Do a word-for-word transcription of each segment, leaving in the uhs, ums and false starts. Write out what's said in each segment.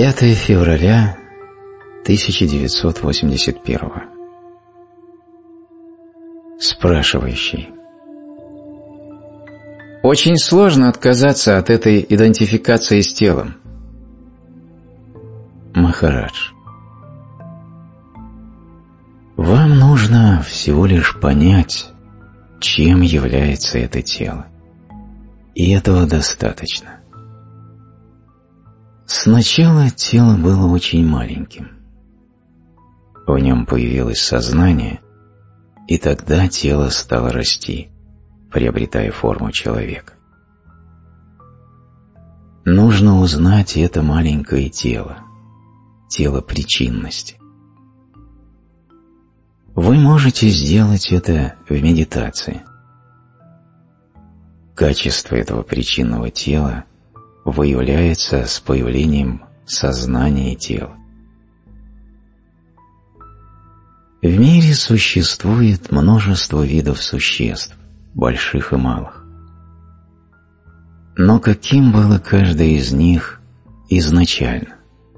пятое февраля тысяча девятьсот восемьдесят первого. Спрашивающий. Очень сложно отказаться от этой идентификации с телом. Махарадж. Вам нужно всего лишь понять, чем является это тело. И этого достаточно. Сначала тело было очень маленьким. В нем появилось сознание, и тогда тело стало расти, приобретая форму человека. Нужно узнать это маленькое тело, тело причинности. Вы можете сделать это в медитации. Качество этого причинного тела выявляется с появлением сознания тела. В мире существует множество видов существ, больших и малых. Но каким было каждое из них изначально?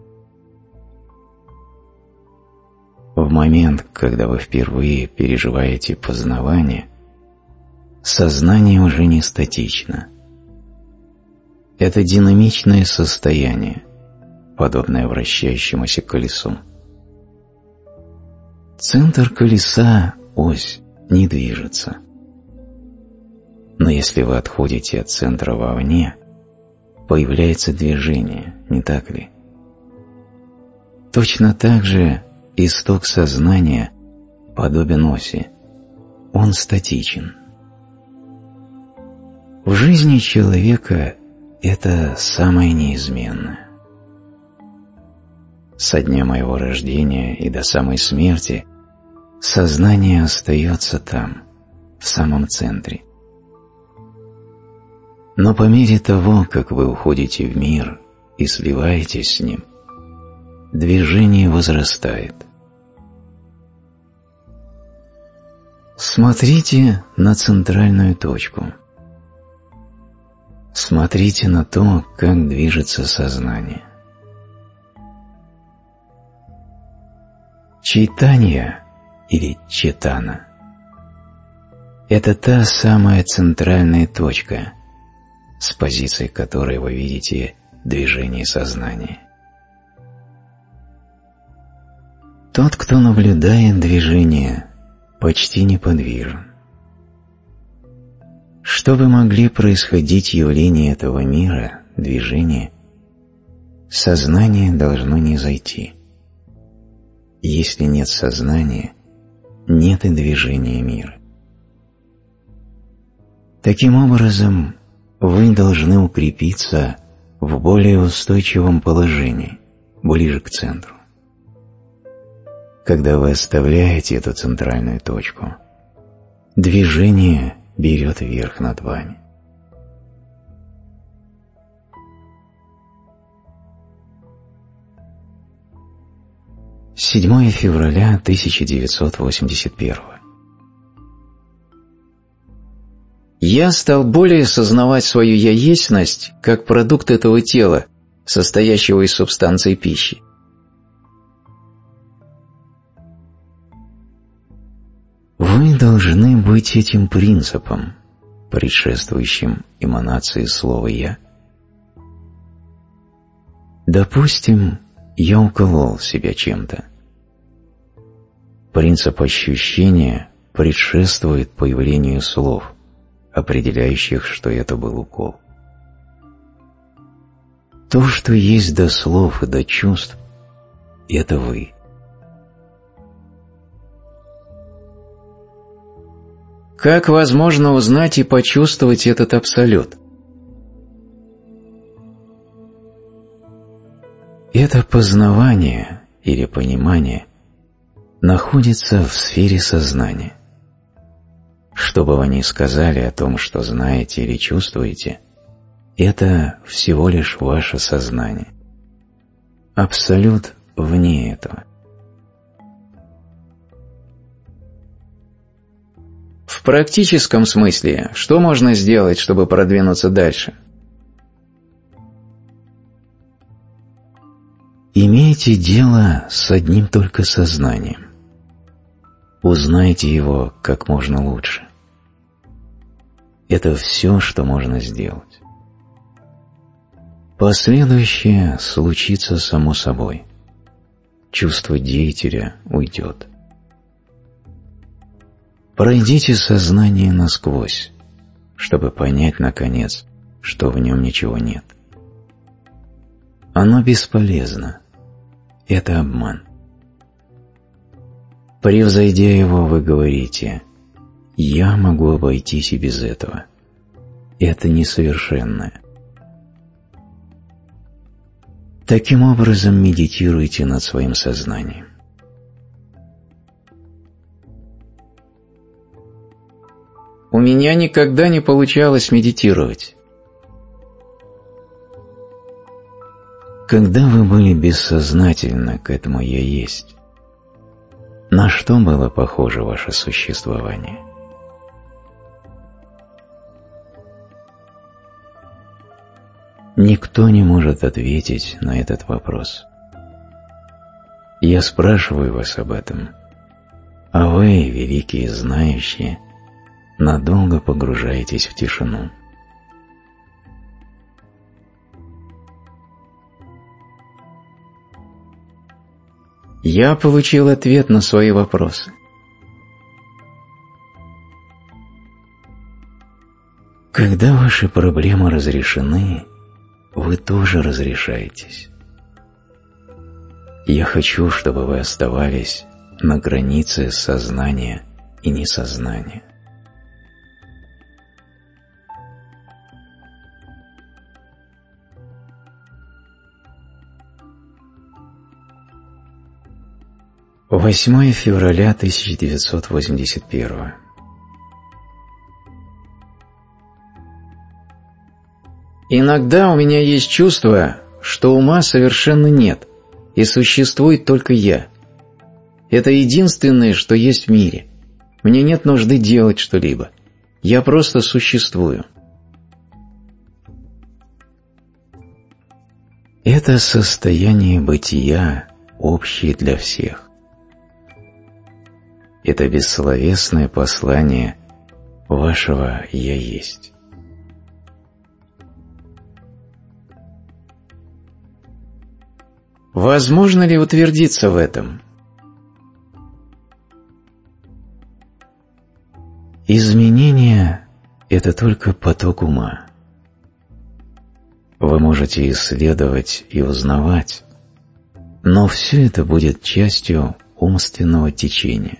В момент, когда вы впервые переживаете познавание, сознание уже не статично. Это динамичное состояние, подобное вращающемуся колесу. Центр колеса, ось, не движется. Но если вы отходите от центра вовне, появляется движение, не так ли? Точно так же исток сознания подобен оси, он статичен. В жизни человека это самое неизменное. Со дня моего рождения и до самой смерти сознание остается там, в самом центре. Но по мере того, как вы уходите в мир и сливаетесь с ним, движение возрастает. Смотрите на центральную точку. Смотрите на то, как движется сознание. Чайтанья или Четана – это та самая центральная точка, с позиции которой вы видите движение сознания. Тот, кто наблюдает движение, почти неподвижен. Чтобы могли происходить явления этого мира, движения, сознание должно низойти. Если нет сознания, нет и движения мира. Таким образом, вы должны укрепиться в более устойчивом положении, ближе к центру. Когда вы оставляете эту центральную точку, движение берет верх над вами. седьмое февраля тысяча девятьсот восемьдесят первого. Я стал более осознавать свою я-естьность как продукт этого тела, состоящего из субстанций пищи. Вы должны быть этим принципом, предшествующим эманации слова «я». Допустим, я уколол себя чем-то. Принцип ощущения предшествует появлению слов, определяющих, что это был укол. То, что есть до слов и до чувств, это вы. Как возможно узнать и почувствовать этот абсолют? Это познавание или понимание находится в сфере сознания. Что бы вы ни сказали о том, что знаете или чувствуете, это всего лишь ваше сознание. Абсолют вне этого. В практическом смысле, что можно сделать, чтобы продвинуться дальше? Имейте дело с одним только сознанием. Узнайте его как можно лучше. Это все, что можно сделать. Последующее случится само собой. Чувство деятеля уйдет. Пройдите сознание насквозь, чтобы понять, наконец, что в нем ничего нет. Оно бесполезно. Это обман. Превзойдя его, вы говорите: «Я могу обойтись и без этого». Это несовершенное. Таким образом, медитируйте над своим сознанием. У меня никогда не получалось медитировать. Когда вы были бессознательны к этому «я есть», на что было похоже ваше существование? Никто не может ответить на этот вопрос. Я спрашиваю вас об этом, а вы, великие знающие, надолго погружаетесь в тишину. Я получил ответ на свои вопросы. Когда ваши проблемы разрешены, вы тоже разрешаетесь. Я хочу, чтобы вы оставались на границе сознания и несознания. восьмое февраля тысяча девятьсот восемьдесят первого. Иногда у меня есть чувство, что ума совершенно нет, и существует только я. Это единственное, что есть в мире. Мне нет нужды делать что-либо. Я просто существую. Это состояние бытия, общее для всех. Это бессловесное послание вашего «Я есть». Возможно ли утвердиться в этом? Изменение – это только поток ума. Вы можете исследовать и узнавать, но все это будет частью умственного течения.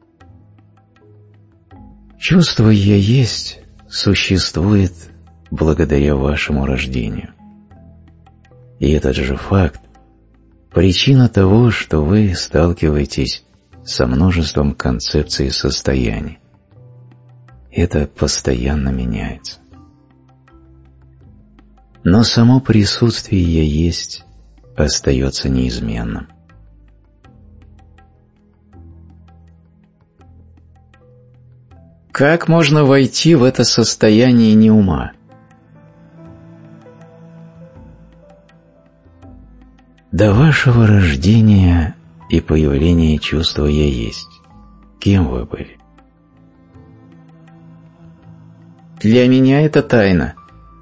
Чувство «Я есть» существует благодаря вашему рождению. И этот же факт – причина того, что вы сталкиваетесь со множеством концепций состояний. Это постоянно меняется. Но само присутствие «Я есть» остается неизменным. Как можно войти в это состояние неума? До вашего рождения и появления чувства «Я есть» кем вы были? Для меня это тайна.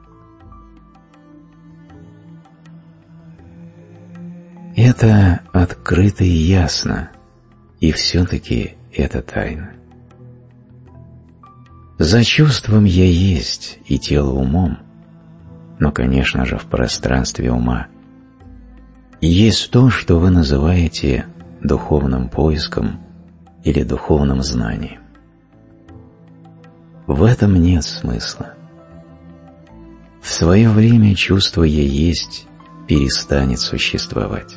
Это открыто и ясно, и все-таки это тайна. За чувством «Я есть» и тело умом, но, конечно же, в пространстве ума, есть то, что вы называете духовным поиском или духовным знанием. В этом нет смысла. В свое время чувство «Я есть» перестанет существовать.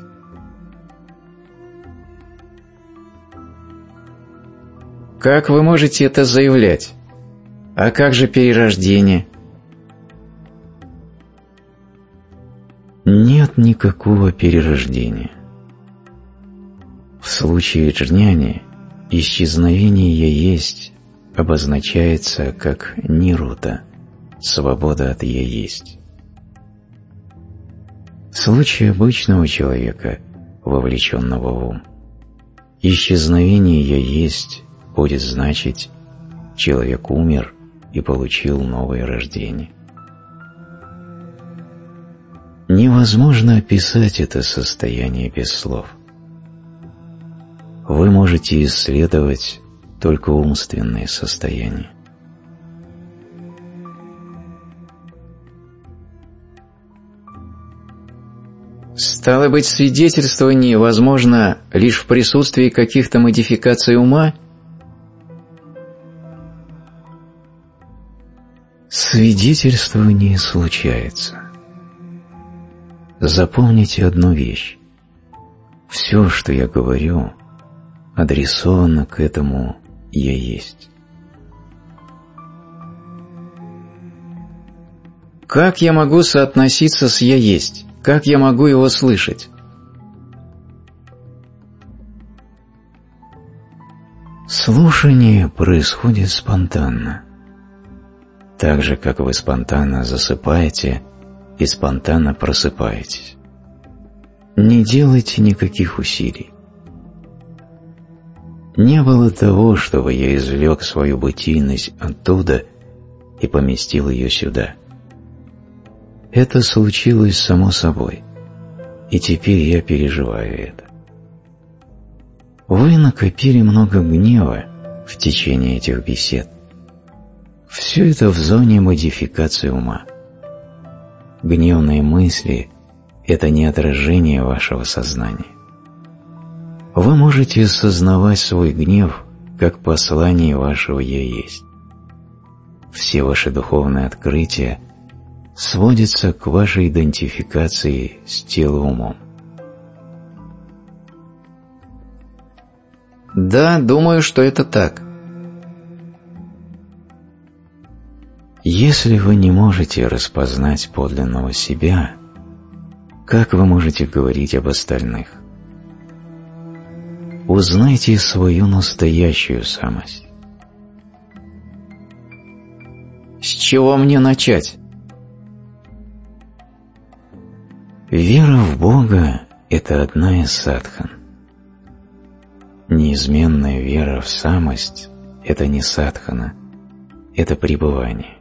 Как вы можете это заявлять? А как же перерождение? Нет никакого перерождения. В случае джняни исчезновение «Я есть» обозначается как нирута, свобода от «Я есть». В случае обычного человека вовлеченного в ум. Исчезновение «я есть» будет значить «человек умер и получил новое рождение». Невозможно описать это состояние без слов. Вы можете исследовать только умственные состояния. Стало быть, свидетельствование возможно лишь в присутствии каких-то модификаций ума? Свидетельствование случается. Запомните одну вещь. Все, что я говорю, адресовано к этому «я есть». Как я могу соотноситься с «я есть»? Как я могу его слышать? Слушание происходит спонтанно. Так же, как вы спонтанно засыпаете и спонтанно просыпаетесь. Не делайте никаких усилий. Не было того, чтобы я извлек свою бытийность оттуда и поместил ее сюда. Это случилось само собой, и теперь я переживаю это. Вы накопили много гнева в течение этих бесед. Все это в зоне модификации ума. Гневные мысли – это не отражение вашего сознания. Вы можете осознавать свой гнев как послание вашего «я есть». Все ваши духовные открытия сводится к вашей идентификации с телом-умом. Да, думаю, что это так. Если вы не можете распознать подлинного себя, как вы можете говорить об остальных? Узнайте свою настоящую самость. С чего мне начать? Вера в Бога – это одна из садхан. Неизменная вера в самость – это не садхана, это пребывание.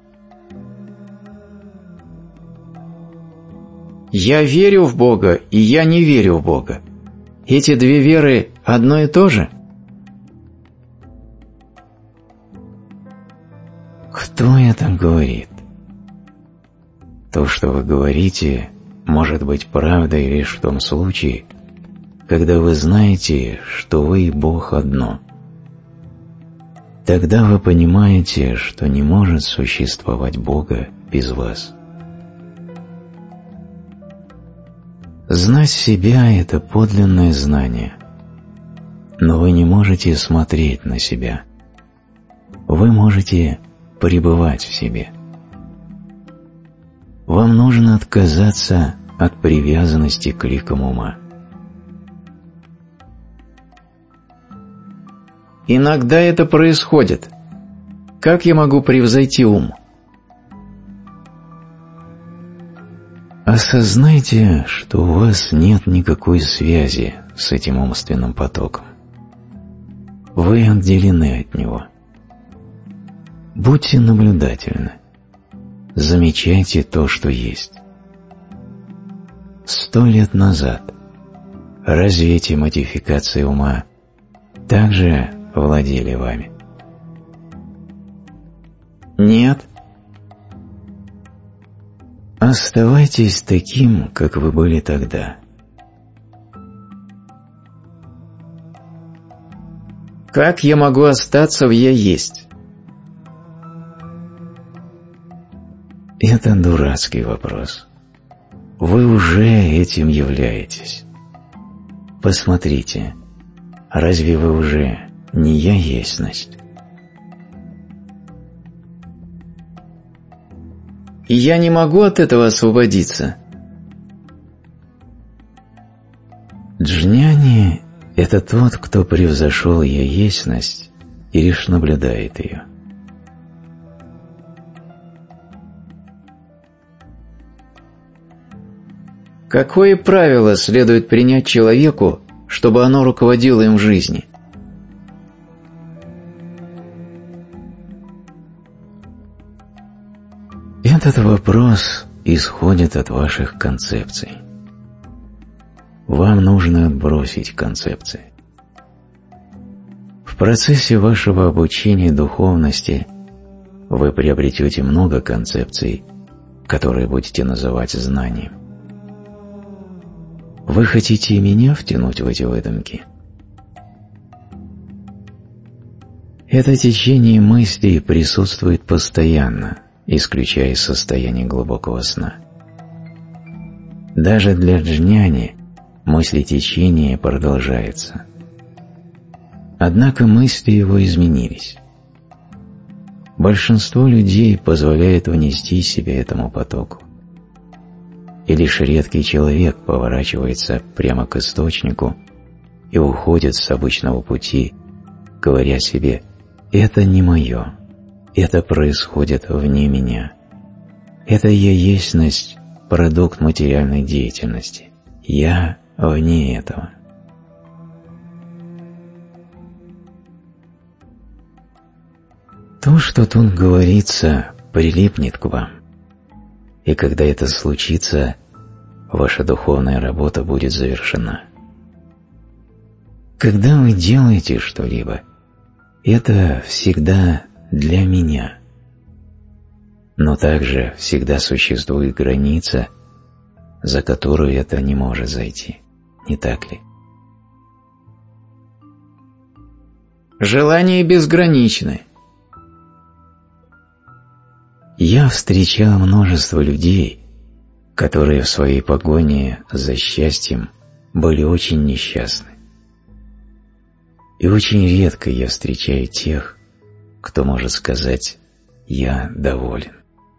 Я верю в Бога, и я не верю в Бога. Эти две веры одно и то же? Кто это говорит? То, что вы говорите, может быть правдой лишь в том случае, когда вы знаете, что вы и Бог одно. Тогда вы понимаете, что не может существовать Бога без вас. Знать себя – это подлинное знание, но вы не можете смотреть на себя. Вы можете пребывать в себе. Вам нужно отказаться от привязанности к ликам ума. Иногда это происходит. Как я могу превзойти ум? Осознайте, что у вас нет никакой связи с этим умственным потоком. Вы отделены от него. Будьте наблюдательны. Замечайте то, что есть. Сто лет назад разве эти модификации ума также владели вами? Нет. Оставайтесь таким, как вы были тогда. Как я могу остаться в «я есть»? Это дурацкий вопрос. Вы уже этим являетесь. Посмотрите, разве вы уже не «я есность»? И я не могу от этого освободиться. Джняни – это тот, кто превзошел «я есность» и лишь наблюдает ее. Какое правило следует принять человеку, чтобы оно руководило им в жизни? Этот вопрос исходит от ваших концепций. Вам нужно отбросить концепции. В процессе вашего обучения духовности вы приобретете много концепций, которые будете называть знанием. Вы хотите и меня втянуть в эти выдумки? Это течение мыслей присутствует постоянно, исключая состояние глубокого сна. Даже для джняни мыслетечение продолжается. Однако мысли его изменились. Большинство людей позволяет внести себя этому потоку. И лишь редкий человек поворачивается прямо к источнику и уходит с обычного пути, говоря себе: «Это не мое, это происходит вне меня. Это я есность, продукт материальной деятельности. Я вне этого». То, что тут говорится, прилипнет к вам. И когда это случится, ваша духовная работа будет завершена. Когда вы делаете что-либо, это всегда для меня. Но также всегда существует граница, за которую это не может зайти. Не так ли? Желания безграничны. Я встречал множество людей, которые в своей погоне за счастьем были очень несчастны. И очень редко я встречаю тех, кто может сказать: «Я доволен».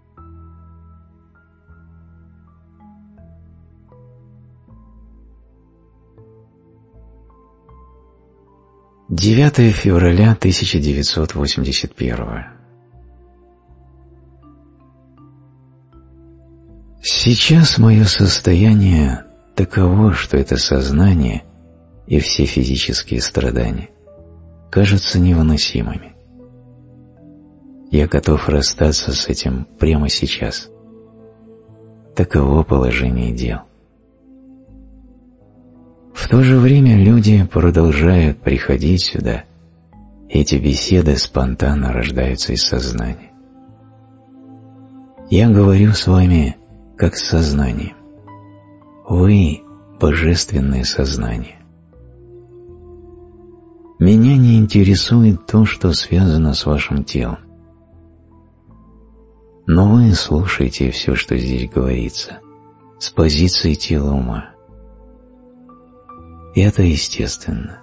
девятое февраля тысяча девятьсот восемьдесят первого. Сейчас мое состояние таково, что это сознание и все физические страдания кажутся невыносимыми. Я готов расстаться с этим прямо сейчас. Таково положение дел. В то же время люди продолжают приходить сюда, и эти беседы спонтанно рождаются из сознания. Я говорю с вами как с сознанием. Вы – божественное сознание. Меня не интересует то, что связано с вашим телом. Но вы слушаете все, что здесь говорится, с позиции тела ума. Это естественно.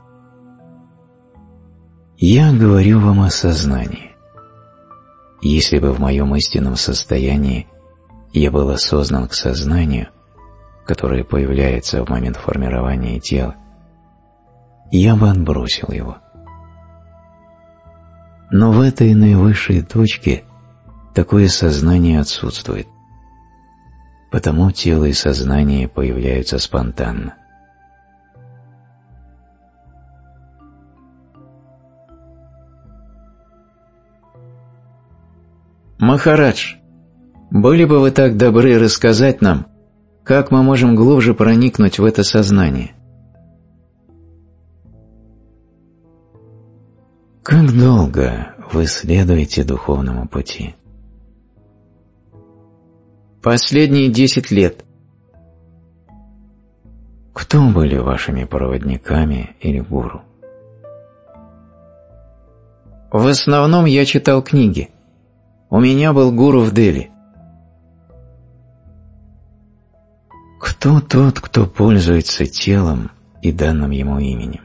Я говорю вам о сознании. Если бы в моем истинном состоянии я был осознан к сознанию, которое появляется в момент формирования тела, я бы отбросил его. Но в этой наивысшей точке такое сознание отсутствует, потому тело и сознание появляются спонтанно. Махарадж, были бы вы так добры рассказать нам, как мы можем глубже проникнуть в это сознание? Как долго вы следуете духовному пути? Последние десять лет. Кто были вашими проводниками или гуру? В основном я читал книги. У меня был гуру в Дели. Кто тот, кто пользуется телом и данным ему именем?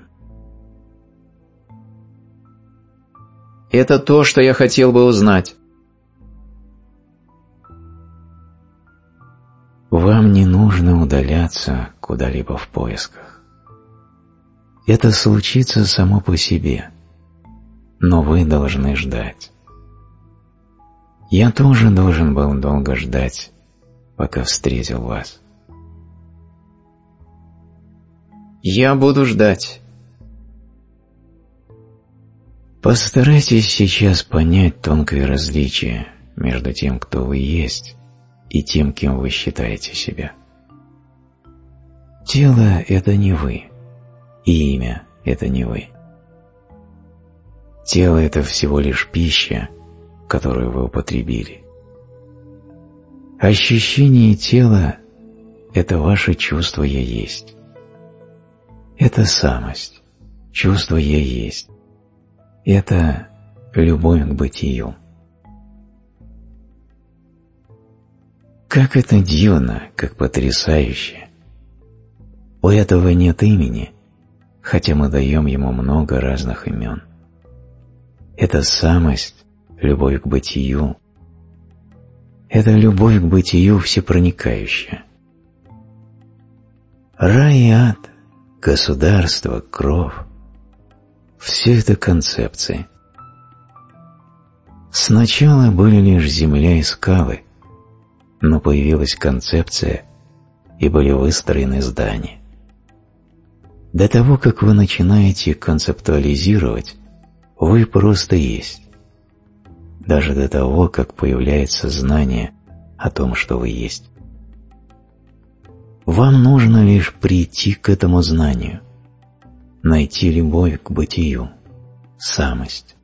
Это то, что я хотел бы узнать. Вам не нужно удаляться куда-либо в поисках. Это случится само по себе, но вы должны ждать. Я тоже должен был долго ждать, пока встретил вас. Я буду ждать. Постарайтесь сейчас понять тонкое различие между тем, кто вы есть, и тем, кем вы считаете себя. Тело – это не вы, и имя – это не вы. Тело – это всего лишь пища, которую вы употребили. Ощущение тела – это ваше чувство «я есть». Это самость, чувство «я есть». Это любовь к бытию. Как это дивно, как потрясающе. У этого нет имени, хотя мы даем ему много разных имен. Это самость, любовь к бытию. Это любовь к бытию всепроникающая. Рай и ад, государство, кровь – все это концепции. Сначала были лишь земля и скалы, но появилась концепция, и были выстроены здания. До того, как вы начинаете концептуализировать, вы просто есть. Даже до того, как появляется знание о том, что вы есть. Вам нужно лишь прийти к этому знанию, найти любовь к бытию, самость.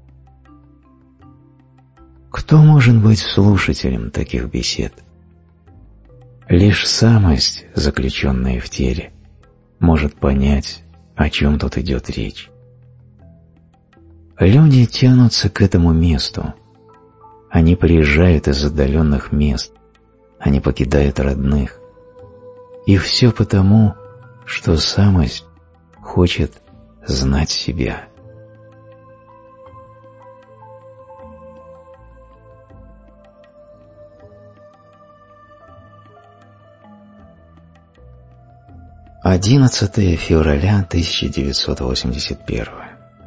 Кто может быть слушателем таких бесед? Лишь самость, заключенная в теле, может понять, о чем тут идет речь. Люди тянутся к этому месту. Они приезжают из отдаленных мест, они покидают родных. И все потому, что самость хочет знать себя. одиннадцатое февраля тысяча девятьсот восемьдесят первого.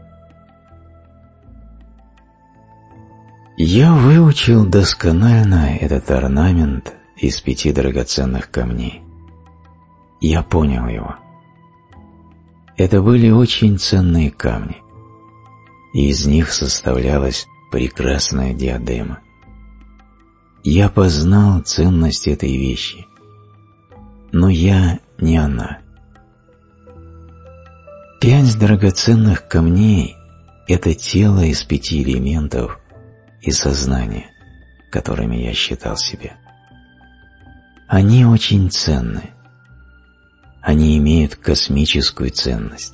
Я выучил досконально этот орнамент из пяти драгоценных камней. Я понял его. Это были очень ценные камни, и из них составлялась прекрасная диадема. Я познал ценность этой вещи, но я не она. Пять драгоценных камней – это тело из пяти элементов и сознание, которыми я считал себя. Они очень ценны. Они имеют космическую ценность.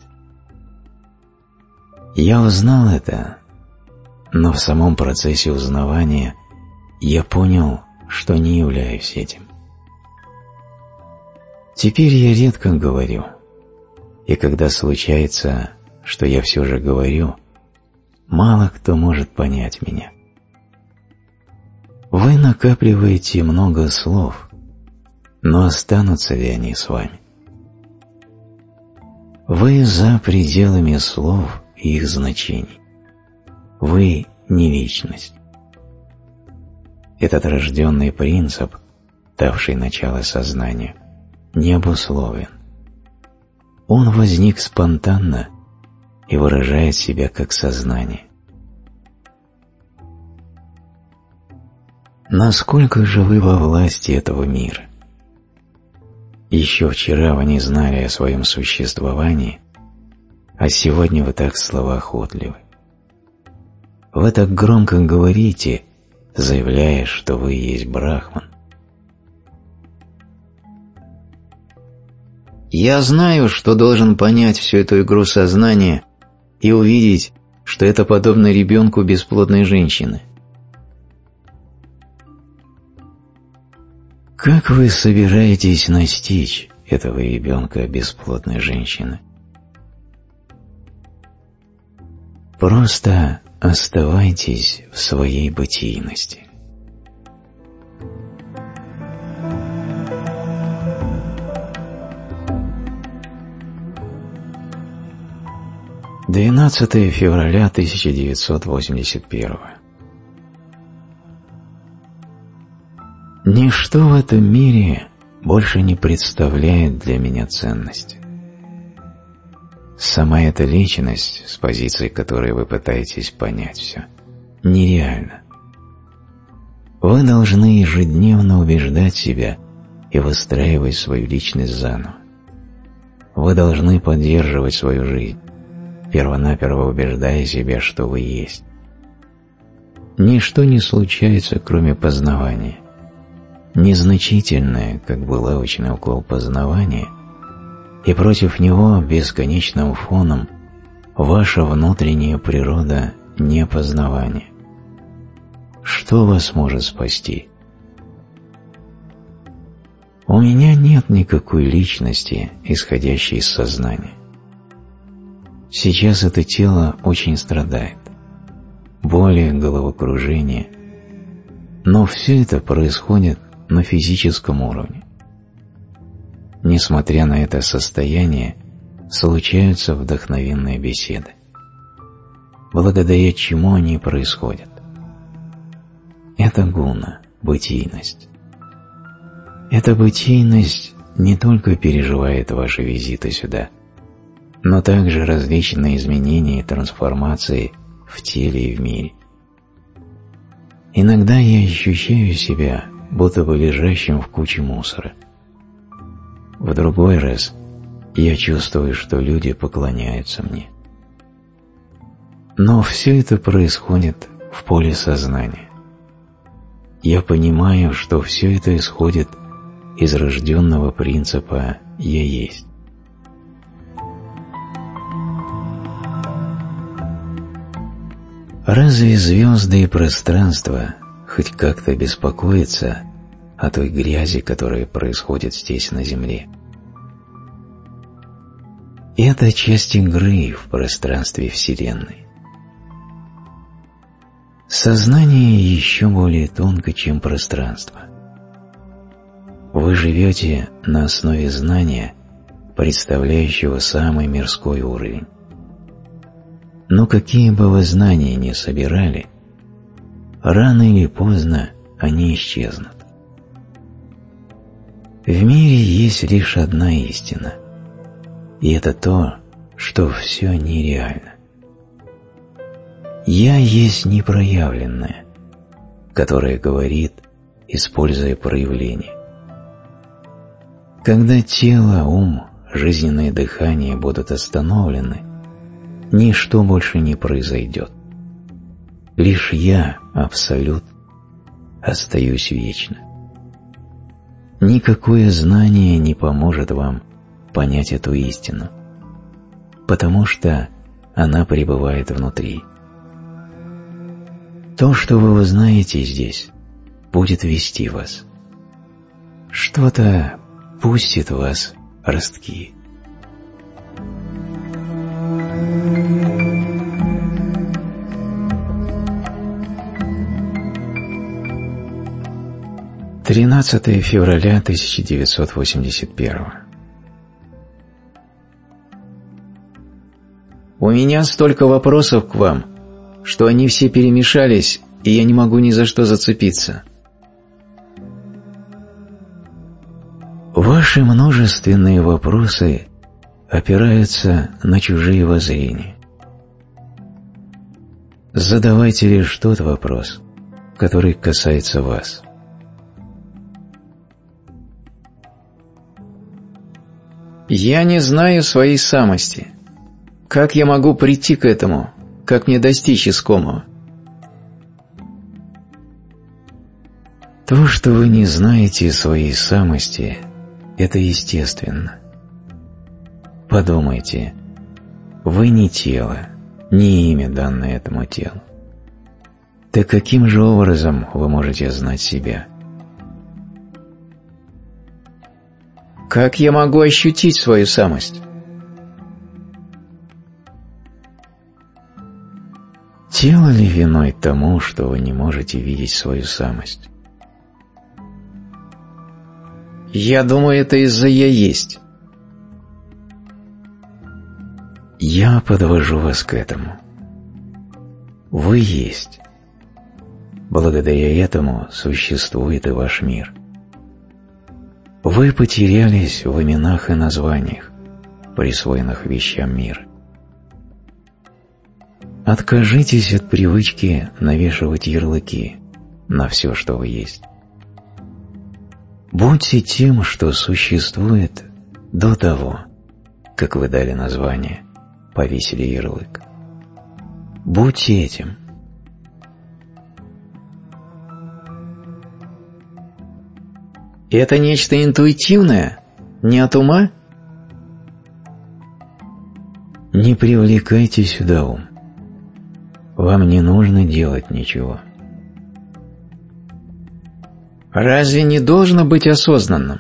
Я узнал это, но в самом процессе узнавания я понял, что не являюсь этим. Теперь я редко говорю, и когда случается, что я все же говорю, мало кто может понять меня. Вы накапливаете много слов, но останутся ли они с вами? Вы за пределами слов и их значений. Вы не вечность. Этот рожденный принцип, давший начало сознанию, не обусловлен. Он возник спонтанно и выражает себя как сознание. Насколько же вы во власти этого мира? Еще вчера вы не знали о своем существовании, а сегодня вы так словоохотливы. Вы так громко говорите, заявляя, что вы есть Брахман. Я знаю, что должен понять всю эту игру сознания и увидеть, что это подобно ребенку бесплодной женщины. Как вы собираетесь настичь этого ребенка бесплодной женщины? Просто оставайтесь в своей бытийности. двенадцатое февраля тысяча девятьсот восемьдесят первого. Ничто в этом мире больше не представляет для меня ценности. Сама эта личность, с позиции которой вы пытаетесь понять все, нереальна. Вы должны ежедневно убеждать себя и выстраивать свою личность заново. Вы должны поддерживать свою жизнь, первонаперво убеждая себя, что вы есть. Ничто не случается, кроме познавания. Незначительное, как булавочный укол познавания, и против него бесконечным фоном ваша внутренняя природа непознавания. Что вас может спасти? У меня нет никакой личности, исходящей из сознания. Сейчас это тело очень страдает. Боли, головокружение. Но все это происходит на физическом уровне. Несмотря на это состояние, случаются вдохновенные беседы. Благодаря чему они происходят? Это гуна, бытийность. Эта бытийность не только переживает ваши визиты сюда, но также различные изменения и трансформации в теле и в мире. Иногда я ощущаю себя, будто бы лежащим в куче мусора. В другой раз я чувствую, что люди поклоняются мне. Но все это происходит в поле сознания. Я понимаю, что все это исходит из рожденного принципа «я есть». Разве звезды и пространство хоть как-то беспокоятся о той грязи, которая происходит здесь на Земле? Это часть игры в пространстве Вселенной. Сознание еще более тонко, чем пространство. Вы живете на основе знания, представляющего самый мирской уровень. Но какие бы вы знания ни собирали, рано или поздно они исчезнут. В мире есть лишь одна истина, и это то, что все нереально. «Я» есть непроявленное, которое говорит, используя проявление. Когда тело, ум, жизненное дыхание будут остановлены, ничто больше не произойдет. Лишь я, Абсолют, остаюсь вечно. Никакое знание не поможет вам понять эту истину, потому что она пребывает внутри. То, что вы узнаете здесь, будет вести вас. Что-то пустит в вас ростки. тринадцатое февраля тысяча девятьсот восемьдесят первого. У меня столько вопросов к вам, что они все перемешались, и я не могу ни за что зацепиться. Ваши множественные вопросы опираются на чужие воззрения. Задавайте лишь тот вопрос, который касается вас. Я не знаю своей самости. Как я могу прийти к этому? Как мне достичь искомого? То, что вы не знаете своей самости, это естественно. Подумайте, вы не тело, не имя, данное этому телу. Так каким же образом вы можете знать себя? Как я могу ощутить свою самость? Тело ли виной тому, что вы не можете видеть свою самость? Я думаю, это из-за «я есть». Я подвожу вас к этому. Вы есть. Благодаря этому существует и ваш мир. Вы потерялись в именах и названиях, присвоенных вещам мира. Откажитесь от привычки навешивать ярлыки на все, что вы есть. Будьте тем, что существует до того, как вы дали название, повесили ярлык. Будьте этим. Это нечто интуитивное, не от ума? Не привлекайте сюда ум. Вам не нужно делать ничего. Разве не должно быть осознанным?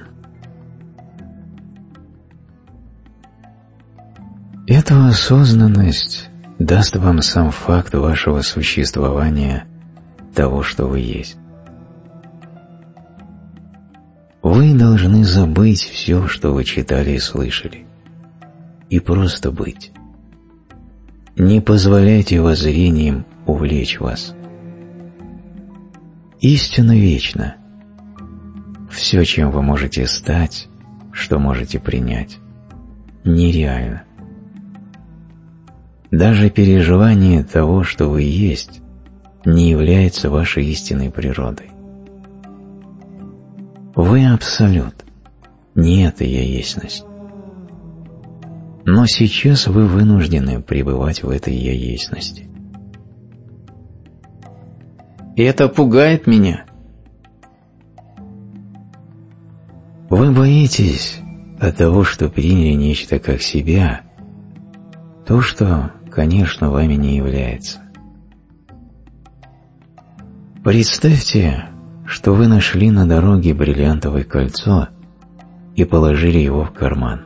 Эту осознанность даст вам сам факт вашего существования, того, что вы есть. Вы должны забыть все, что вы читали и слышали, и просто быть. Не позволяйте воззрениям увлечь вас. Истина вечна. Все, чем вы можете стать, что можете принять, нереально. Даже переживание того, что вы есть, не является вашей истинной природой. Вы абсолют, не это я есность. Но сейчас вы вынуждены пребывать в этой я есности. И это пугает меня. Вы боитесь от того, что приняли нечто как себя, то, что, конечно, вами не является. Представьте, что вы нашли на дороге бриллиантовое кольцо и положили его в карман.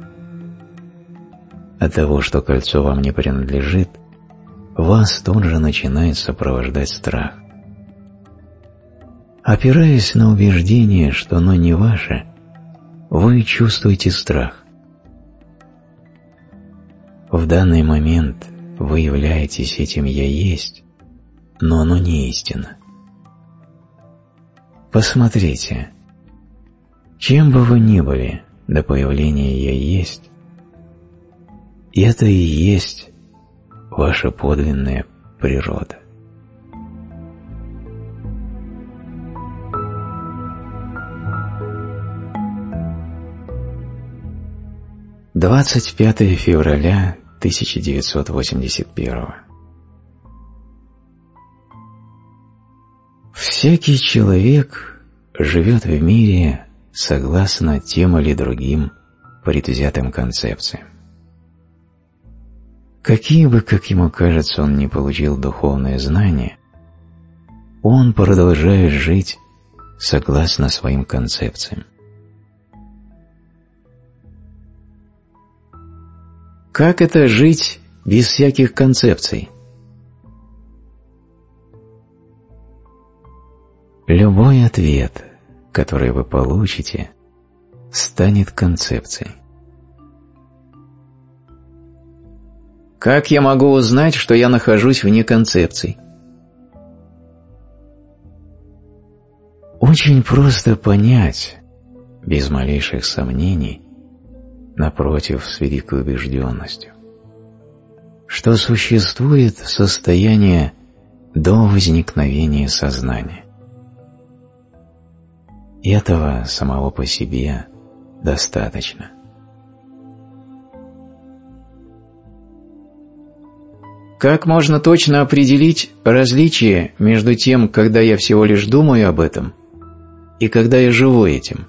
От того, что кольцо вам не принадлежит, вас тут же начинает сопровождать страх. Опираясь на убеждение, что оно не ваше, вы чувствуете страх. В данный момент вы являетесь этим «я есть», но оно не истина. Посмотрите, чем бы вы ни были до появления «я есть», это и есть ваша подлинная природа. двадцать пятое февраля тысяча девятьсот восемьдесят первого. Всякий человек живет в мире согласно тем или другим предвзятым концепциям. Какие бы, как ему кажется, он не получил духовные знания, он продолжает жить согласно своим концепциям. Как это жить без всяких концепций? Любой ответ, который вы получите, станет концепцией. Как я могу узнать, что я нахожусь вне концепций? Очень просто понять, без малейших сомнений, напротив, с великой убежденностью, что существует состояние до возникновения сознания. Этого самого по себе достаточно. Как можно точно определить различие между тем, когда я всего лишь думаю об этом, и когда я живу этим?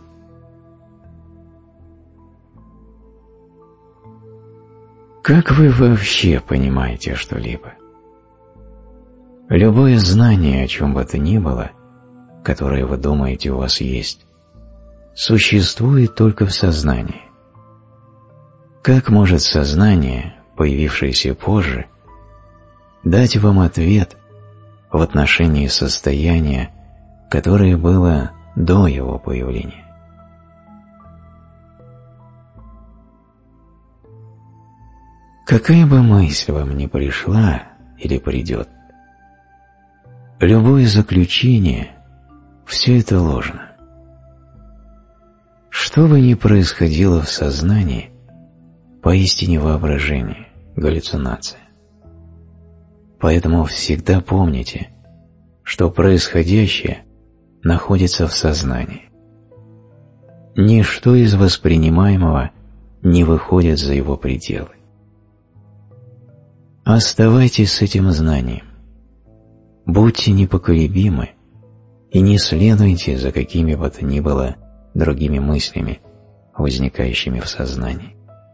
Как вы вообще понимаете что-либо? Любое знание, о чем бы то ни было, которое вы думаете у вас есть, существует только в сознании. Как может сознание, появившееся позже, дать вам ответ в отношении состояния, которое было до его появления? Какая бы мысль вам ни пришла или придет, любое заключение – все это ложно. Что бы ни происходило в сознании, поистине воображение, галлюцинация. Поэтому всегда помните, что происходящее находится в сознании. Ничто из воспринимаемого не выходит за его пределы. Оставайтесь с этим знанием. Будьте непоколебимы и не следуйте за какими бы то ни было другими мыслями, возникающими в сознании.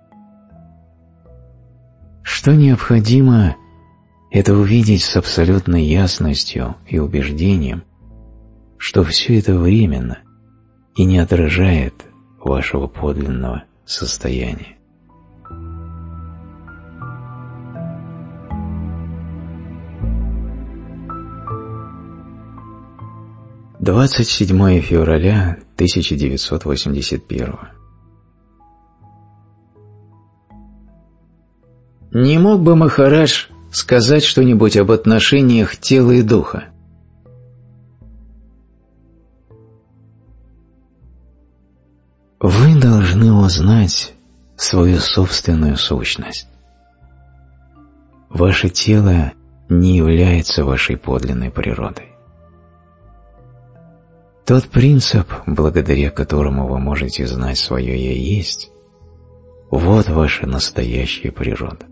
Что необходимо, это увидеть с абсолютной ясностью и убеждением, что все это временно и не отражает вашего подлинного состояния. двадцать седьмое февраля тысяча девятьсот восемьдесят первого. Не мог бы Махарадж сказать что-нибудь об отношениях тела и духа? Вы должны узнать свою собственную сущность. Ваше тело не является вашей подлинной природой. Тот принцип, благодаря которому вы можете знать свое «Я есть», вот ваша настоящая природа.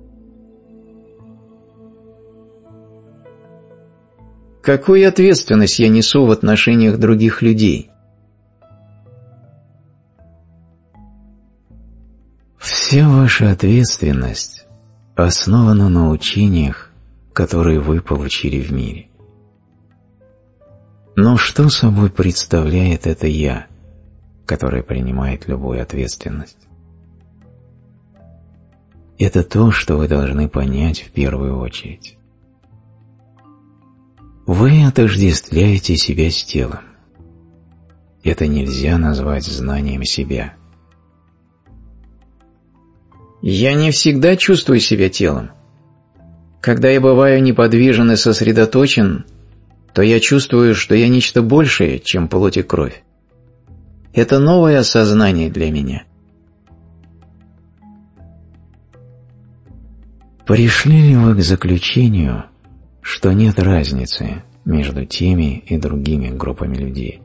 Какую ответственность я несу в отношениях других людей? Вся ваша ответственность основана на учениях, которые вы получили в мире. Но что собой представляет это «Я», которое принимает любую ответственность? Это то, что вы должны понять в первую очередь. Вы отождествляете себя с телом. Это нельзя назвать знанием себя. Я не всегда чувствую себя телом. Когда я бываю неподвижен и сосредоточен, то я чувствую, что я нечто большее, чем плоть и кровь. Это новое осознание для меня. Пришли ли вы к заключению, что нет разницы между теми и другими группами людей?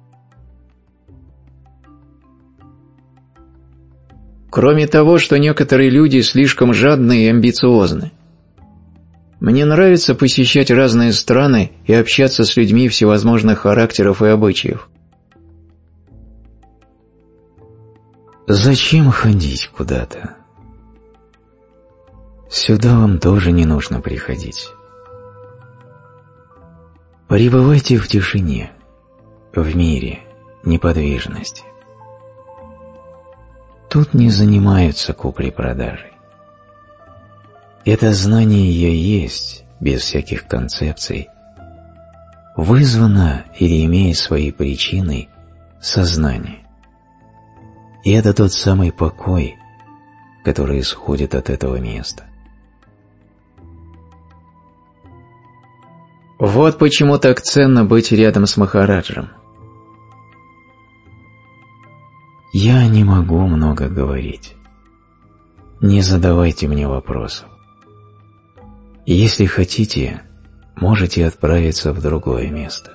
Кроме того, что некоторые люди слишком жадны и амбициозны. Мне нравится посещать разные страны и общаться с людьми всевозможных характеров и обычаев. Зачем ходить куда-то? Сюда вам тоже не нужно приходить. Пребывайте в тишине, в мире, неподвижности. Тут не занимаются куплей-продажей. Это знание «Я есть», без всяких концепций, вызвано или имеет своей причиной сознание. И это тот самый покой, который исходит от этого места. Вот почему так ценно быть рядом с Махараджем. Я не могу много говорить. Не задавайте мне вопросов. Если хотите, можете отправиться в другое место.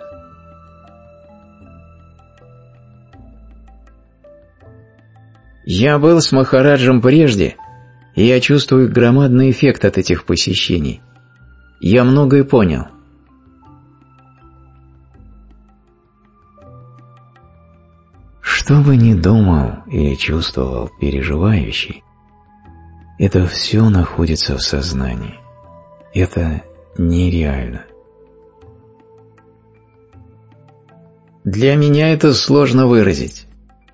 Я был с Махараджем прежде, и я чувствую громадный эффект от этих посещений. Я многое понял. Что бы ни думал или чувствовал переживающий, это все находится в сознании. Это нереально. Для меня это сложно выразить.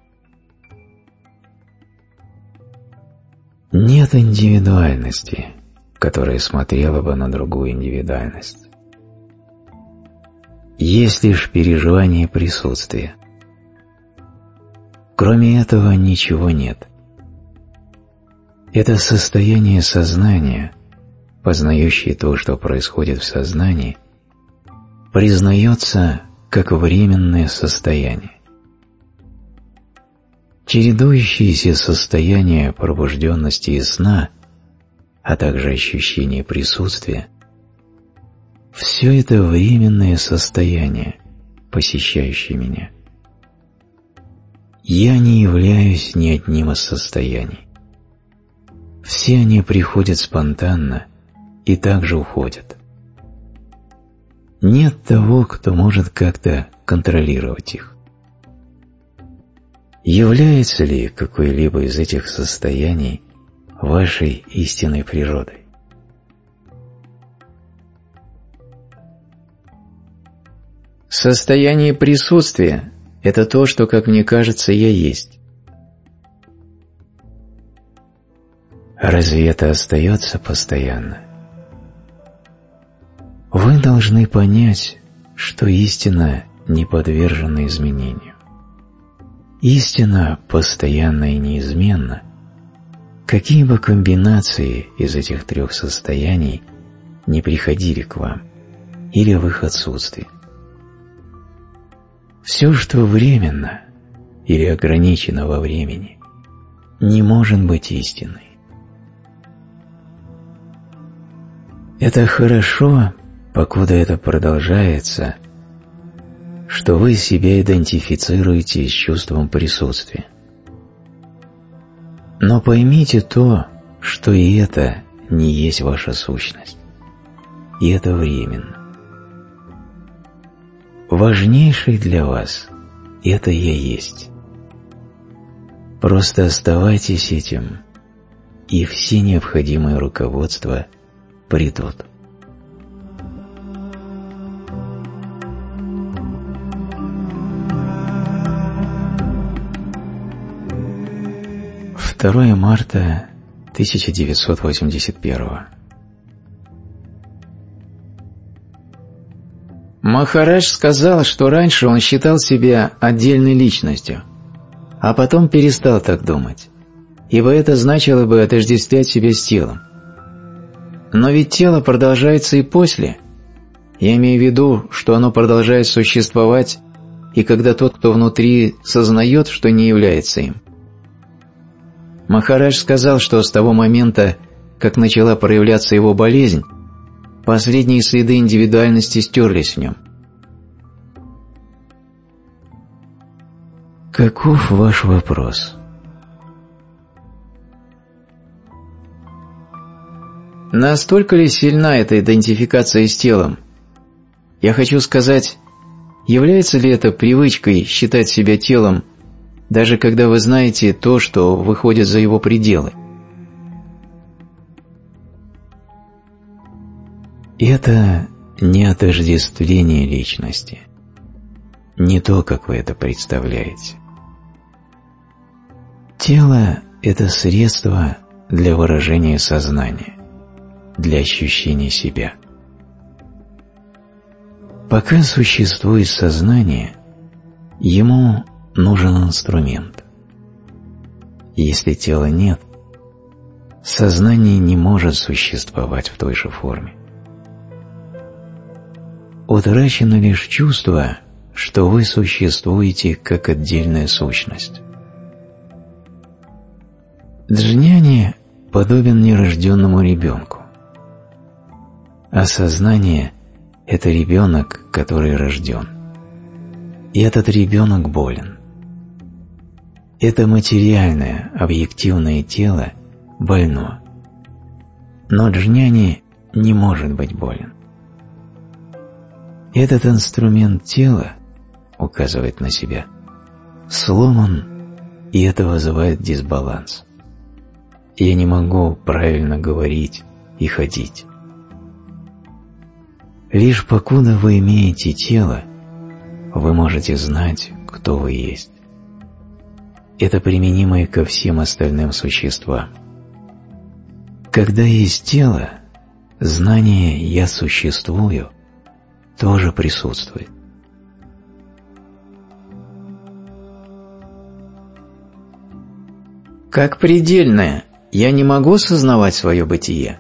Нет индивидуальности, которая смотрела бы на другую индивидуальность. Есть лишь переживание присутствия. Кроме этого ничего нет. Это состояние сознания, познающее то, что происходит в сознании, признается как временное состояние. Чередующиеся состояния пробужденности и сна, а также ощущение присутствия – все это временные состояния, посещающие меня. Я не являюсь ни одним из состояний. Все они приходят спонтанно и также уходят. Нет того, кто может как-то контролировать их. Является ли какое-либо из этих состояний вашей истинной природой? Состояние присутствия – это то, что, как мне кажется, я есть. Разве это остается постоянно? Вы должны понять, что истина не подвержена изменению. Истина постоянна и неизменна, какие бы комбинации из этих трех состояний не приходили к вам или в их отсутствии. Все, что временно или ограничено во времени, не может быть истиной. Это хорошо, покуда это продолжается, что вы себя идентифицируете с чувством присутствия. Но поймите то, что и это не есть ваша сущность, и это временно. Важнейший для вас – это «Я есть». Просто оставайтесь этим, и все необходимые руководства придут. второе марта тысяча девятьсот восемьдесят первого. Махарадж сказал, что раньше он считал себя отдельной личностью, а потом перестал так думать, ибо это значило бы отождествлять себя с телом. Но ведь тело продолжается и после. Я имею в виду, что оно продолжает существовать, и когда тот, кто внутри, сознает, что не является им. Махарадж сказал, что с того момента, как начала проявляться его болезнь, последние следы индивидуальности стерлись в нем. Каков ваш вопрос? Настолько ли сильна эта идентификация с телом? Я хочу сказать, является ли это привычкой считать себя телом, даже когда вы знаете то, что выходит за его пределы? Это не отождествление личности, не то, как вы это представляете. Тело – это средство для выражения сознания, для ощущения себя. Пока существует сознание, ему нужен инструмент. Если тела нет, сознание не может существовать в той же форме. Утрачено лишь чувство, что вы существуете как отдельная сущность. Джняни подобен нерожденному ребенку, а сознание – это ребенок, который рожден. И этот ребенок болен. Это материальное, объективное тело больно. Но джняни не может быть болен. Этот инструмент тела указывает на себя, сломан, и это вызывает дисбаланс. Я не могу правильно говорить и ходить. Лишь покуда вы имеете тело, вы можете знать, кто вы есть. Это применимо и ко всем остальным существам. Когда есть тело, знание «я существую» тоже присутствует. Как предельное, я не могу осознавать свое бытие.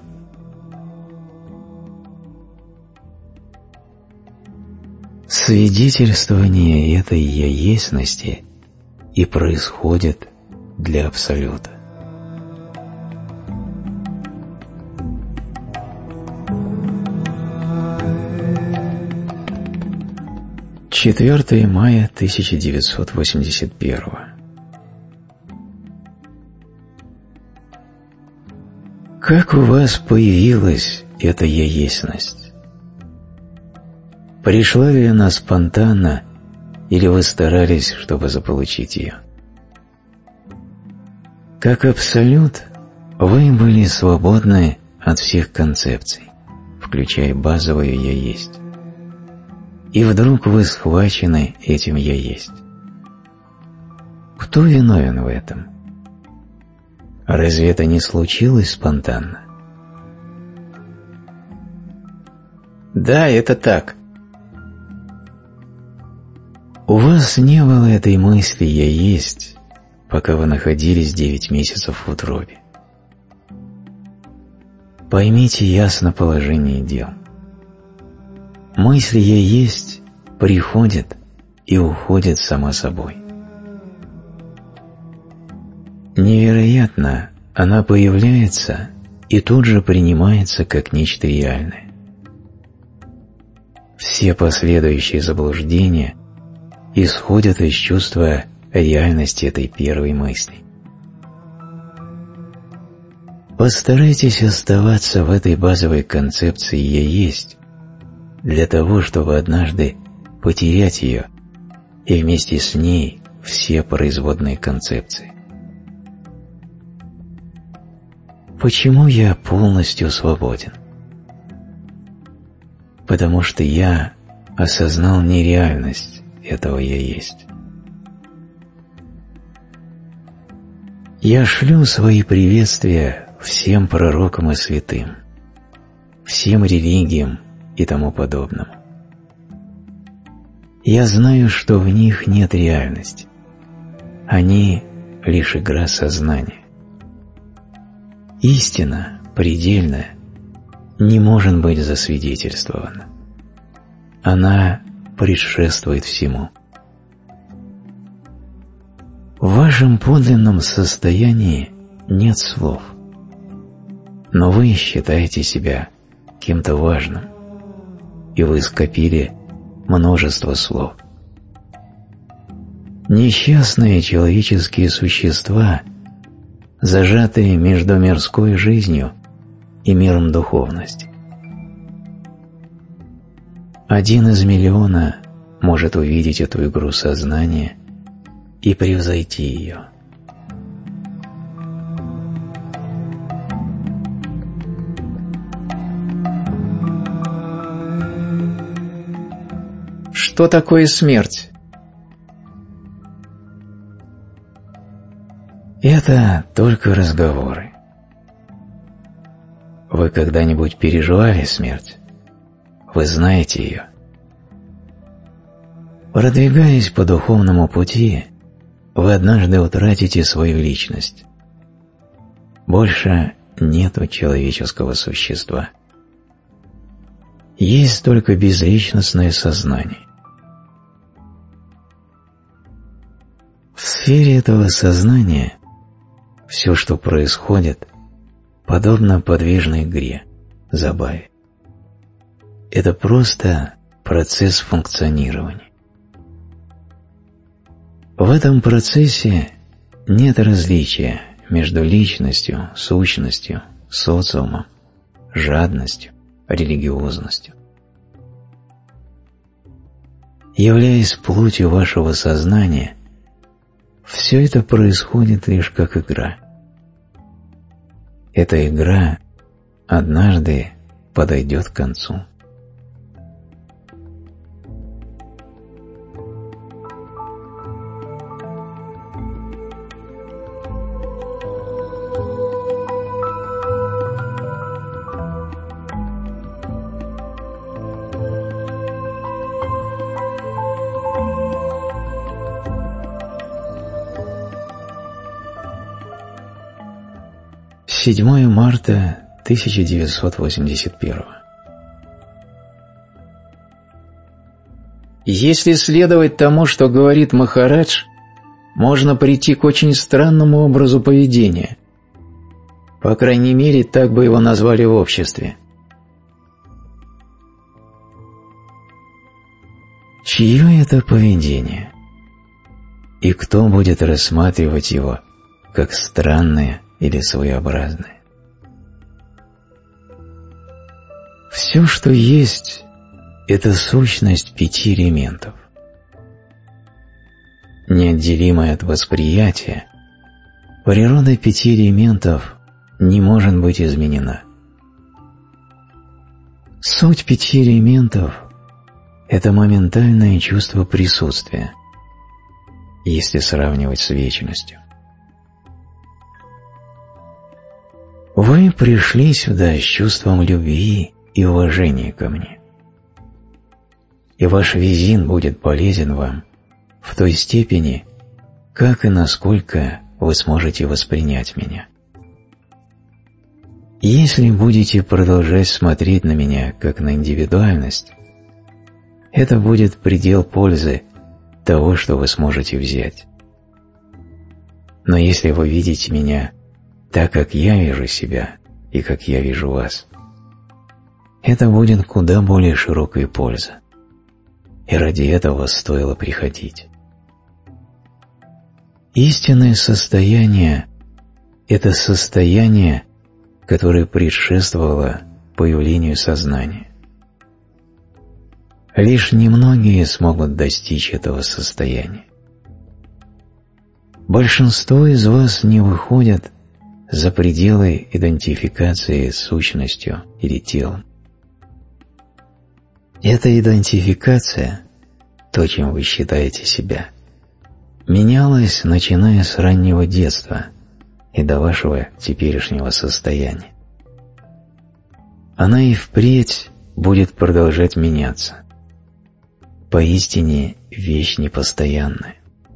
Свидетельствование этой «я-естности» и происходит для Абсолюта. четвёртое мая тысяча девятьсот восемьдесят первого. Как у вас появилась эта яесность? Пришла ли она спонтанно, или вы старались, чтобы заполучить ее? Как Абсолют, вы были свободны от всех концепций, включая базовую «Я есть». И вдруг вы схвачены этим «Я есть». Кто виновен в этом? Разве это не случилось спонтанно? Да, это так. У вас не было этой мысли «Я есть», пока вы находились девять месяцев в утробе. Поймите ясно положение дел. Мысль «Я есть» приходит и уходит сама собой. Невероятно, она появляется и тут же принимается как нечто реальное. Все последующие заблуждения исходят из чувства реальности этой первой мысли. Постарайтесь оставаться в этой базовой концепции «Я есть», для того, чтобы однажды потерять ее и вместе с ней все производные концепции. Почему я полностью свободен? Потому что я осознал нереальность этого «Я есть». Я шлю свои приветствия всем пророкам и святым, всем религиям и тому подобному. Я знаю, что в них нет реальности. Они — лишь игра сознания. Истина, предельная, не может быть засвидетельствована. Она предшествует всему. В вашем подлинном состоянии нет слов, но вы считаете себя кем-то важным, и вы скопили множество слов. Несчастные человеческие существа, зажатые между мирской жизнью и миром духовности. Один из миллиона может увидеть эту игру сознания и превзойти ее. Что такое смерть? Это только разговоры. Вы когда-нибудь переживали смерть? Вы знаете ее? Продвигаясь по духовному пути, вы однажды утратите свою личность. Больше нету человеческого существа. Есть только безличностное сознание. В сфере этого сознания все, что происходит, подобно подвижной игре, забаве. Это просто процесс функционирования. В этом процессе нет различия между личностью, сущностью, социумом, жадностью, религиозностью. Являясь плотью вашего сознания, все это происходит лишь как игра. Эта игра однажды подойдет к концу. седьмое марта тысяча девятьсот восемьдесят первого. Если следовать тому, что говорит Махарадж, можно прийти к очень странному образу поведения. По крайней мере, так бы его назвали в обществе. Чье это поведение? И кто будет рассматривать его как странное или своеобразное? Все, что есть, это сущность пяти элементов. Неотделимая от восприятия, природа пяти элементов не может быть изменена. Суть пяти элементов – это моментальное чувство присутствия, если сравнивать с вечностью. Вы пришли сюда с чувством любви и уважения ко мне, и ваш визин будет полезен вам в той степени, как и насколько вы сможете воспринять меня. Если будете продолжать смотреть на меня как на индивидуальность, это будет предел пользы того, что вы сможете взять. Но если вы видите меня так, как я вижу себя и как я вижу вас, это будет куда более широкая польза, и ради этого стоило приходить. Истинное состояние – это состояние, которое предшествовало появлению сознания. Лишь немногие смогут достичь этого состояния. Большинство из вас не выходят за пределы идентификации с сущностью или телом. Эта идентификация, то, чем вы считаете себя, менялась, начиная с раннего детства и до вашего теперешнего состояния. Она и впредь будет продолжать меняться. Поистине вещь непостоянная.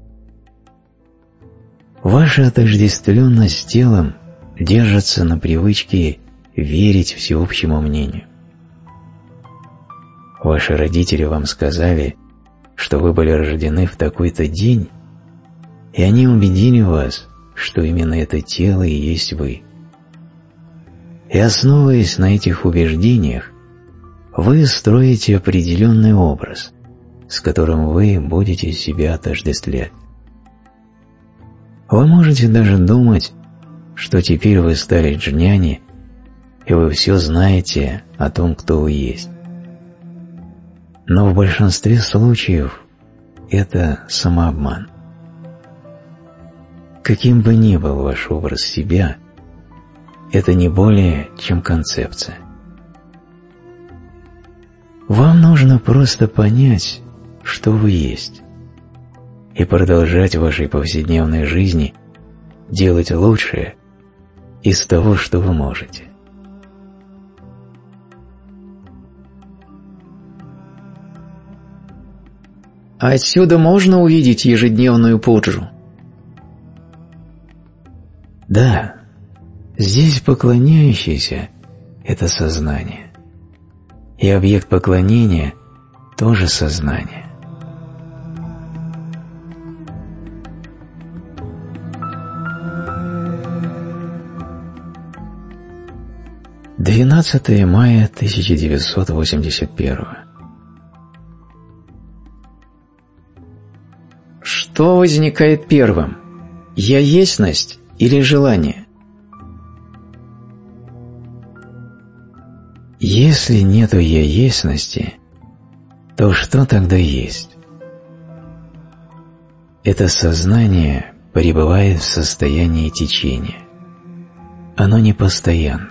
Ваша отождествленность с телом держится на привычке верить всеобщему мнению. Ваши родители вам сказали, что вы были рождены в такой-то день, и они убедили вас, что именно это тело и есть вы. И основываясь на этих убеждениях, вы строите определенный образ, с которым вы будете себя отождествлять. Вы можете даже думать, что теперь вы стали джняни, и вы все знаете о том, кто вы есть. Но в большинстве случаев это самообман. Каким бы ни был ваш образ себя, это не более, чем концепция. Вам нужно просто понять, что вы есть, и продолжать в вашей повседневной жизни делать лучшее из того, что вы можете. Отсюда можно увидеть ежедневную пуджу? Да, здесь поклоняющийся – это сознание, и объект поклонения – тоже сознание. двенадцатое мая тысяча девятьсот восемьдесят первого. Что возникает первым? Я есность или желание? Если нету я есности, то что тогда есть? Это сознание пребывает в состоянии течения. Оно не постоянно.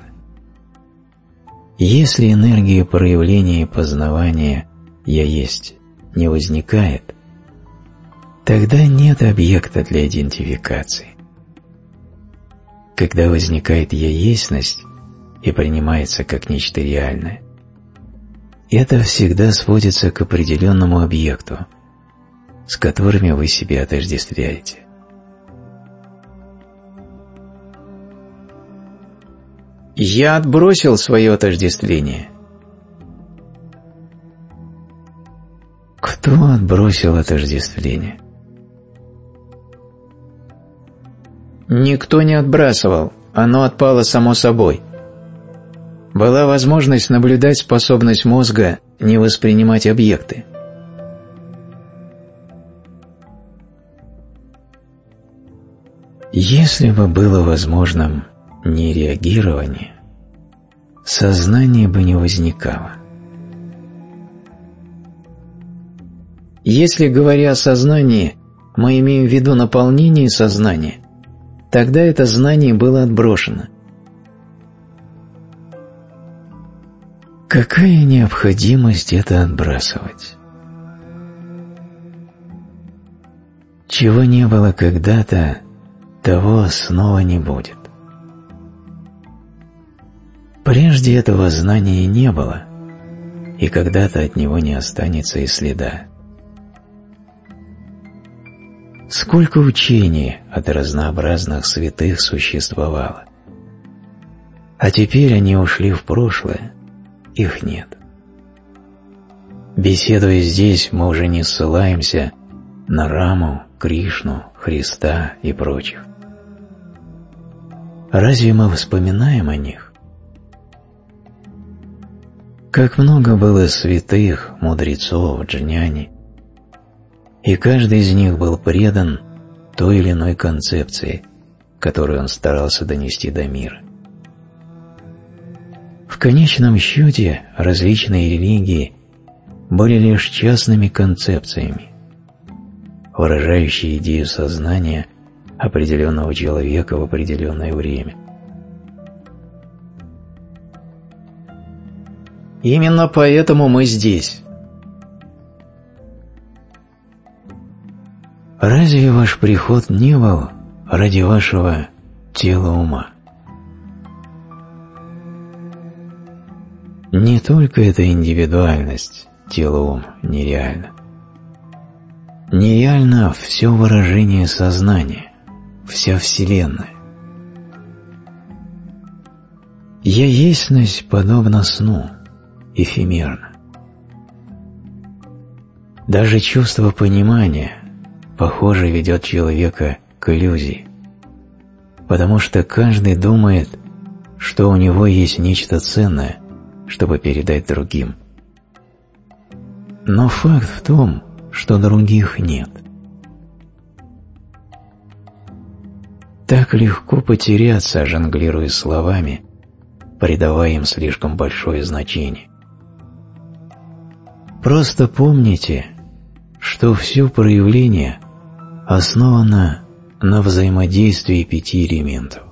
Если энергия проявления и познавания «я есть» не возникает, тогда нет объекта для идентификации. Когда возникает «я-есность» и принимается как нечто реальное, это всегда сводится к определенному объекту, с которыми вы себя отождествляете. Я отбросил свое отождествление. Кто отбросил отождествление? Никто не отбрасывал, оно отпало само собой. Была возможность наблюдать способность мозга не воспринимать объекты. Если бы было возможным нереагирование, сознание бы не возникало. Если, говоря о сознании, мы имеем в виду наполнение сознания, тогда это знание было отброшено. Какая необходимость это отбрасывать? Чего не было когда-то, того снова не будет. Прежде этого знания не было, и когда-то от него не останется и следа. Сколько учений от разнообразных святых существовало, а теперь они ушли в прошлое, их нет. Беседуя здесь, мы уже не ссылаемся на Раму, Кришну, Христа и прочих. Разве мы вспоминаем о них? Как много было святых, мудрецов, джняни, и каждый из них был предан той или иной концепции, которую он старался донести до мира. В конечном счете различные религии были лишь частными концепциями, выражающие идею сознания определенного человека в определенное время. Именно поэтому мы здесь. Разве ваш приход не был ради вашего тела ума? Не только эта индивидуальность, тело-ум, нереальна. Нереально все выражение сознания, вся Вселенная. Я есность подобно сну, эфемерно. Даже чувство понимания, похоже, ведет человека к иллюзии, потому что каждый думает, что у него есть нечто ценное, чтобы передать другим. Но факт в том, что других нет. Так легко потеряться, жонглируя словами, придавая им слишком большое значение. Просто помните, что все проявление основано на взаимодействии пяти элементов.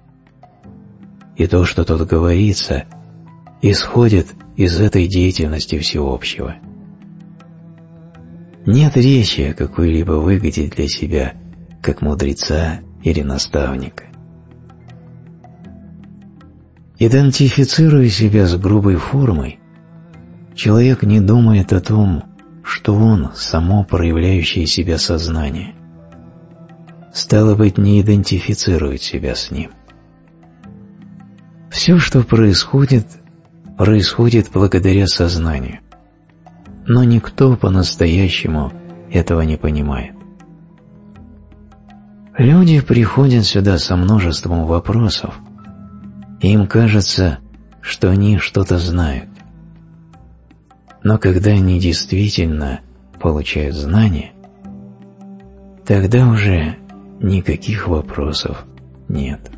И то, что тут говорится, исходит из этой деятельности всеобщего. Нет речи о какой-либо выгоде для себя, как мудреца или наставника. Идентифицируя себя с грубой формой, человек не думает о том, что он – само проявляющее себя сознание. Стало быть, не идентифицирует себя с ним. Все, что происходит, происходит благодаря сознанию, но никто по-настоящему этого не понимает. Люди приходят сюда со множеством вопросов, и им кажется, что они что-то знают. Но когда они действительно получают знания, тогда уже никаких вопросов нет.